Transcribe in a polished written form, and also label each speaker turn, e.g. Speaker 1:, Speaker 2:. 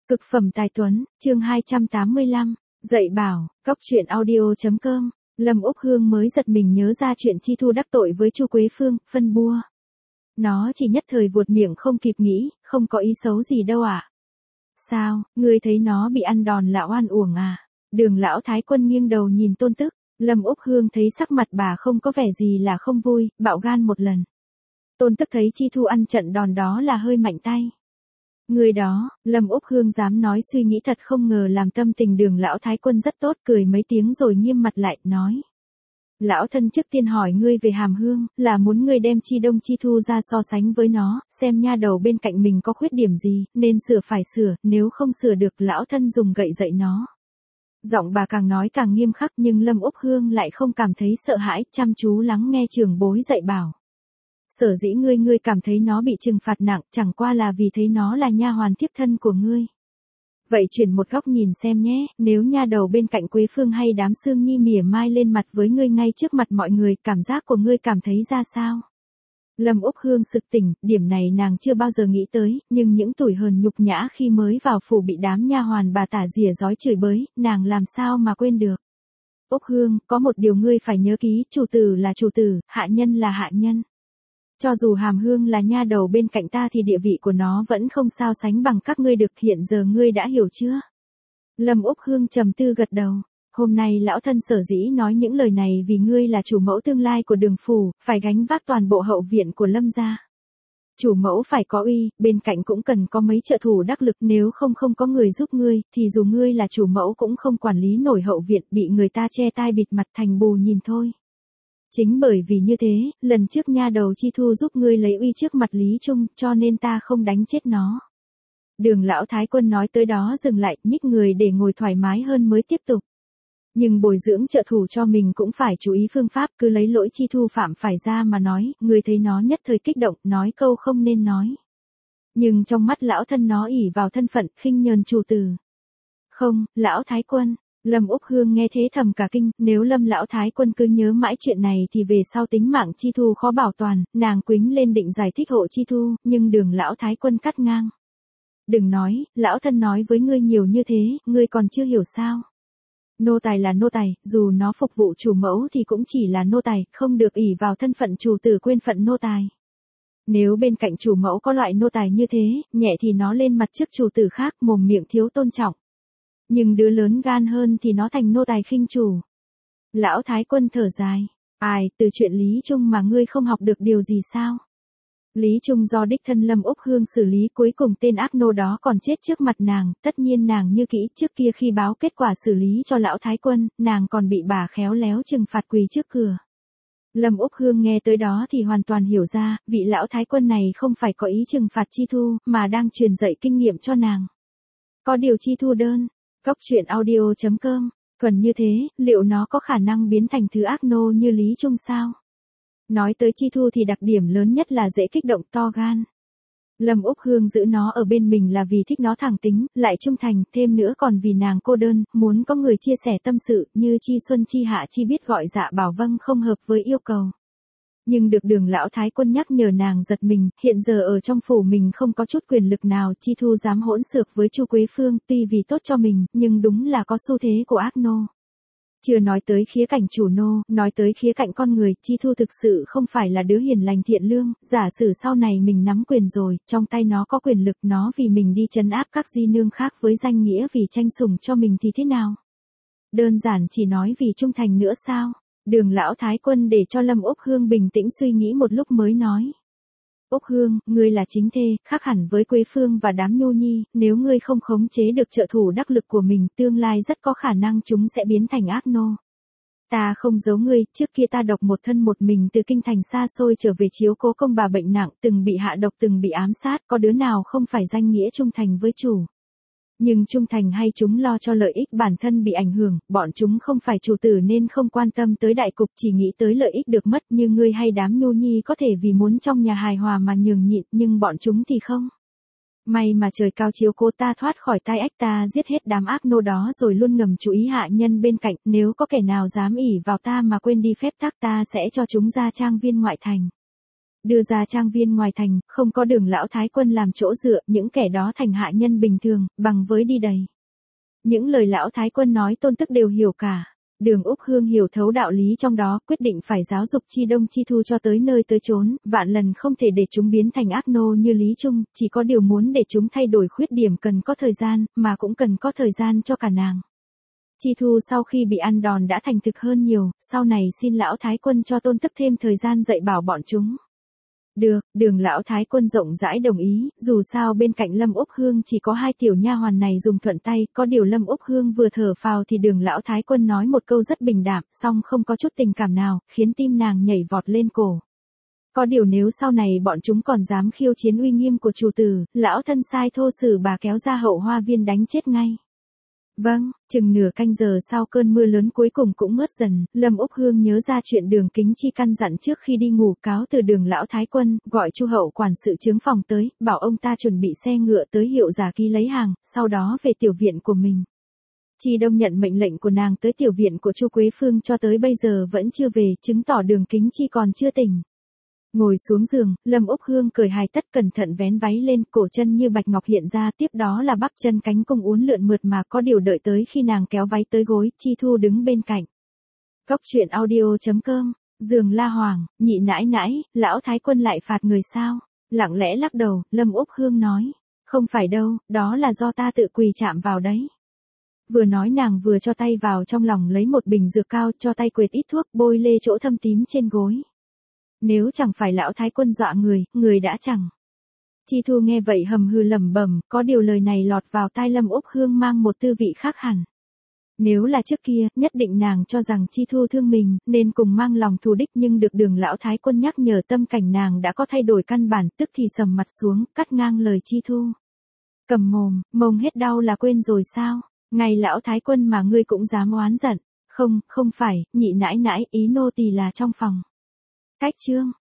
Speaker 1: Cực phẩm tài tuấn, chương 285, dạy bảo, cóc truyện audio.com. Lâm Úc Hương mới giật mình nhớ ra chuyện Chi Thu đắc tội với Chu Quế Phương, phân bua. Nó chỉ nhất thời vuột miệng không kịp nghĩ, không có ý xấu gì đâu ạ. Sao, ngươi thấy nó bị ăn đòn là oan uổng à? Đường lão thái quân nghiêng đầu nhìn Tôn Tức, Lâm Úc Hương thấy sắc mặt bà không có vẻ gì là không vui, bạo gan một lần. Tôn Tức thấy Chi Thu ăn trận đòn đó là hơi mạnh tay. Người đó, Lâm Úc Hương dám nói suy nghĩ thật không ngờ làm tâm tình Đường lão thái quân rất tốt, cười mấy tiếng rồi nghiêm mặt lại, nói. Lão thân trước tiên hỏi ngươi về Hàm Hương, là muốn ngươi đem Chi Đông Chi Thu ra so sánh với nó, xem nha đầu bên cạnh mình có khuyết điểm gì, nên sửa phải sửa, nếu không sửa được lão thân dùng gậy dạy nó. Giọng bà càng nói càng nghiêm khắc nhưng Lâm Úc Hương lại không cảm thấy sợ hãi, chăm chú lắng nghe trưởng bối dạy bảo. Sở dĩ ngươi cảm thấy nó bị trừng phạt nặng, chẳng qua là vì thấy nó là nha hoàn thiếp thân của ngươi. Vậy chuyển một góc nhìn xem nhé, nếu nha đầu bên cạnh Quế Phương hay đám Sương Nhi mỉa mai lên mặt với ngươi ngay trước mặt mọi người, cảm giác của ngươi cảm thấy ra sao? Lâm Úc Hương sực tỉnh, điểm này nàng chưa bao giờ nghĩ tới, nhưng những tủi hờn nhục nhã khi mới vào phủ bị đám nha hoàn bà tả rỉa rói chửi bới, nàng làm sao mà quên được. Úc Hương, có một điều ngươi phải nhớ kỹ, chủ tử là chủ tử, hạ nhân là hạ nhân. Cho dù Hàm Hương là nha đầu bên cạnh ta thì địa vị của nó vẫn không sao sánh bằng các ngươi được, hiện giờ ngươi đã hiểu chưa? Lâm Úc Hương trầm tư gật đầu. Hôm nay lão thân sở dĩ nói những lời này vì ngươi là chủ mẫu tương lai của Đường phủ, phải gánh vác toàn bộ hậu viện của Lâm gia. Chủ mẫu phải có uy, bên cạnh cũng cần có mấy trợ thủ đắc lực, nếu không có người giúp ngươi, thì dù ngươi là chủ mẫu cũng không quản lý nổi hậu viện, bị người ta che tai bịt mặt thành bù nhìn thôi. Chính bởi vì như thế, lần trước nha đầu Chi Thu giúp ngươi lấy uy trước mặt Lý Trung, cho nên ta không đánh chết nó. Đường lão thái quân nói tới đó dừng lại, nhích người để ngồi thoải mái hơn mới tiếp tục. Nhưng bồi dưỡng trợ thủ cho mình cũng phải chú ý phương pháp, cứ lấy lỗi Chi Thu phạm phải ra mà nói, người thấy nó nhất thời kích động, nói câu không nên nói. Nhưng trong mắt lão thân nó ỷ vào thân phận, khinh nhờn chủ tử. Không, lão thái quân. Lâm Úc Hương nghe thế thầm cả kinh, nếu Lâm lão thái quân cứ nhớ mãi chuyện này thì về sau tính mạng Chi Thu khó bảo toàn, nàng quýnh lên định giải thích hộ Chi Thu, nhưng Đường lão thái quân cắt ngang. Đừng nói, lão thân nói với ngươi nhiều như thế, ngươi còn chưa hiểu sao? Nô tài là nô tài, dù nó phục vụ chủ mẫu thì cũng chỉ là nô tài, không được ỷ vào thân phận chủ tử quên phận nô tài. Nếu bên cạnh chủ mẫu có loại nô tài như thế, nhẹ thì nó lên mặt trước chủ tử khác, mồm miệng thiếu tôn trọng. Nhưng đứa lớn gan hơn thì nó thành nô tài khinh chủ. Lão thái quân thở dài. Ai, từ chuyện Lý Trung mà ngươi không học được điều gì sao? Lý Trung do đích thân Lâm Úc Hương xử lý, cuối cùng tên ác nô đó còn chết trước mặt nàng, tất nhiên nàng như kỹ, trước kia khi báo kết quả xử lý cho lão thái quân, nàng còn bị bà khéo léo trừng phạt quỳ trước cửa. Lâm Úc Hương nghe tới đó thì hoàn toàn hiểu ra, vị lão thái quân này không phải có ý trừng phạt Chi Thu, mà đang truyền dạy kinh nghiệm cho nàng. Có điều Chi Thu đơn. Cóc truyện audio.com, thuần như thế, liệu nó có khả năng biến thành thứ ác nô như Lý Trung sao? Nói tới Chi Thu thì đặc điểm lớn nhất là dễ kích động, to gan. Lâm Úc Hương giữ nó ở bên mình là vì thích nó thẳng tính, lại trung thành, thêm nữa còn vì nàng cô đơn, muốn có người chia sẻ tâm sự, như Chi Xuân Chi Hạ Chi biết gọi dạ bảo vâng không hợp với yêu cầu. Nhưng được Đường lão thái quân nhắc nhở nàng giật mình, hiện giờ ở trong phủ mình không có chút quyền lực nào, Chi Thu dám hỗn xược với Chu Quế Phương, tuy vì tốt cho mình, nhưng đúng là có xu thế của ác nô. Chưa nói tới khía cạnh chủ nô, nói tới khía cạnh con người, Chi Thu thực sự không phải là đứa hiền lành thiện lương, giả sử sau này mình nắm quyền rồi, trong tay nó có quyền lực, nó vì mình đi trấn áp các di nương khác với danh nghĩa vì tranh sủng cho mình thì thế nào? Đơn giản chỉ nói vì trung thành nữa sao? Đường lão thái quân để cho Lâm Úc Hương bình tĩnh suy nghĩ một lúc mới nói. Úc Hương, ngươi là chính thê, khác hẳn với Quế Phương và đám nhu nhi, nếu ngươi không khống chế được trợ thủ đắc lực của mình, tương lai rất có khả năng chúng sẽ biến thành ác nô. Ta không giấu ngươi, trước kia ta độc một thân một mình từ kinh thành xa xôi trở về chiếu cố công bà bệnh nặng, từng bị hạ độc từng bị ám sát, có đứa nào không phải danh nghĩa trung thành với chủ. Nhưng trung thành hay chúng lo cho lợi ích bản thân bị ảnh hưởng, bọn chúng không phải chủ tử nên không quan tâm tới đại cục, chỉ nghĩ tới lợi ích được mất, như ngươi hay đám nhu nhi có thể vì muốn trong nhà hài hòa mà nhường nhịn, nhưng bọn chúng thì không. May mà trời cao chiếu cố ta thoát khỏi tai ách, ta giết hết đám ác nô đó rồi luôn ngầm chú ý hạ nhân bên cạnh, nếu có kẻ nào dám ỷ vào ta mà quên đi phép tắc ta sẽ cho chúng ra trang viên ngoại thành. đưa ra trang viên ngoài thành, không có Đường lão thái quân làm chỗ dựa, những kẻ đó thành hạ nhân bình thường, bằng với đi đầy. Những lời lão thái quân nói Tôn Tức đều hiểu cả. Đường Úc Hương hiểu thấu đạo lý trong đó, quyết định phải giáo dục Chi Đông Chi Thu cho tới nơi tới chốn, vạn lần không thể để chúng biến thành ác nô như Lý Trung, chỉ có điều muốn để chúng thay đổi khuyết điểm cần có thời gian, mà cũng cần có thời gian cho cả nàng. Chi Thu sau khi bị ăn đòn đã thành thực hơn nhiều, sau này xin lão thái quân cho Tôn Tức thêm thời gian dạy bảo bọn chúng. Được, Đường lão thái quân rộng rãi đồng ý, dù sao bên cạnh Lâm Úc Hương chỉ có 2 tiểu nha hoàn này dùng thuận tay, có điều Lâm Úc Hương vừa thở phào thì Đường lão thái quân nói một câu rất bình đạm, song không có chút tình cảm nào, khiến tim nàng nhảy vọt lên cổ. Có điều nếu sau này bọn chúng còn dám khiêu chiến uy nghiêm của chủ tử, lão thân sai thô sử bà kéo ra hậu hoa viên đánh chết ngay. Vâng, chừng nửa canh giờ sau cơn mưa lớn cuối cùng cũng ngớt dần, Lâm Úc Hương nhớ ra chuyện Đường Kính Chi căn dặn trước khi đi ngủ, cáo từ Đường lão thái quân, gọi Chu hậu quản sự chướng phòng tới, bảo ông ta chuẩn bị xe ngựa tới Hiệu Giả Ký lấy hàng, sau đó về tiểu viện của mình. Chi Đông nhận mệnh lệnh của nàng tới tiểu viện của Chu Quế Phương cho tới bây giờ vẫn chưa về, chứng tỏ Đường Kính Chi còn chưa tỉnh. Ngồi xuống giường, Lâm Úc Hương cởi hài tất cẩn thận vén váy lên, cổ chân như bạch ngọc hiện ra, tiếp đó là bắp chân cánh cung uốn lượn mượt mà, có điều đợi tới khi nàng kéo váy tới gối, Chi Thu đứng bên cạnh. Cốc truyện audio.com, giường La Hoàng, nhị nãi nãi, lão thái quân lại phạt người sao? Lặng lẽ lắc đầu, Lâm Úc Hương nói, không phải đâu, đó là do ta tự quỳ chạm vào đấy. Vừa nói nàng vừa cho tay vào trong lòng lấy một bình dược cao, cho tay quệt ít thuốc, bôi lê chỗ thâm tím trên gối. Nếu chẳng phải lão thái quân dọa người đã chẳng. Chi Thu nghe vậy hầm hừ lẩm bẩm, có điều lời này lọt vào tai Lâm Úc Hương mang một tư vị khác hẳn. Nếu là trước kia, nhất định nàng cho rằng Chi Thu thương mình, nên cùng mang lòng thù đích, nhưng được Đường lão thái quân nhắc nhở tâm cảnh nàng đã có thay đổi căn bản, tức thì sầm mặt xuống, cắt ngang lời Chi Thu. Cầm mồm, mông hết đau là quên rồi sao? Ngày lão thái quân mà ngươi cũng dám oán giận. Không phải, nhị nãi nãi, ý nô tỳ là trong phòng. Cách chương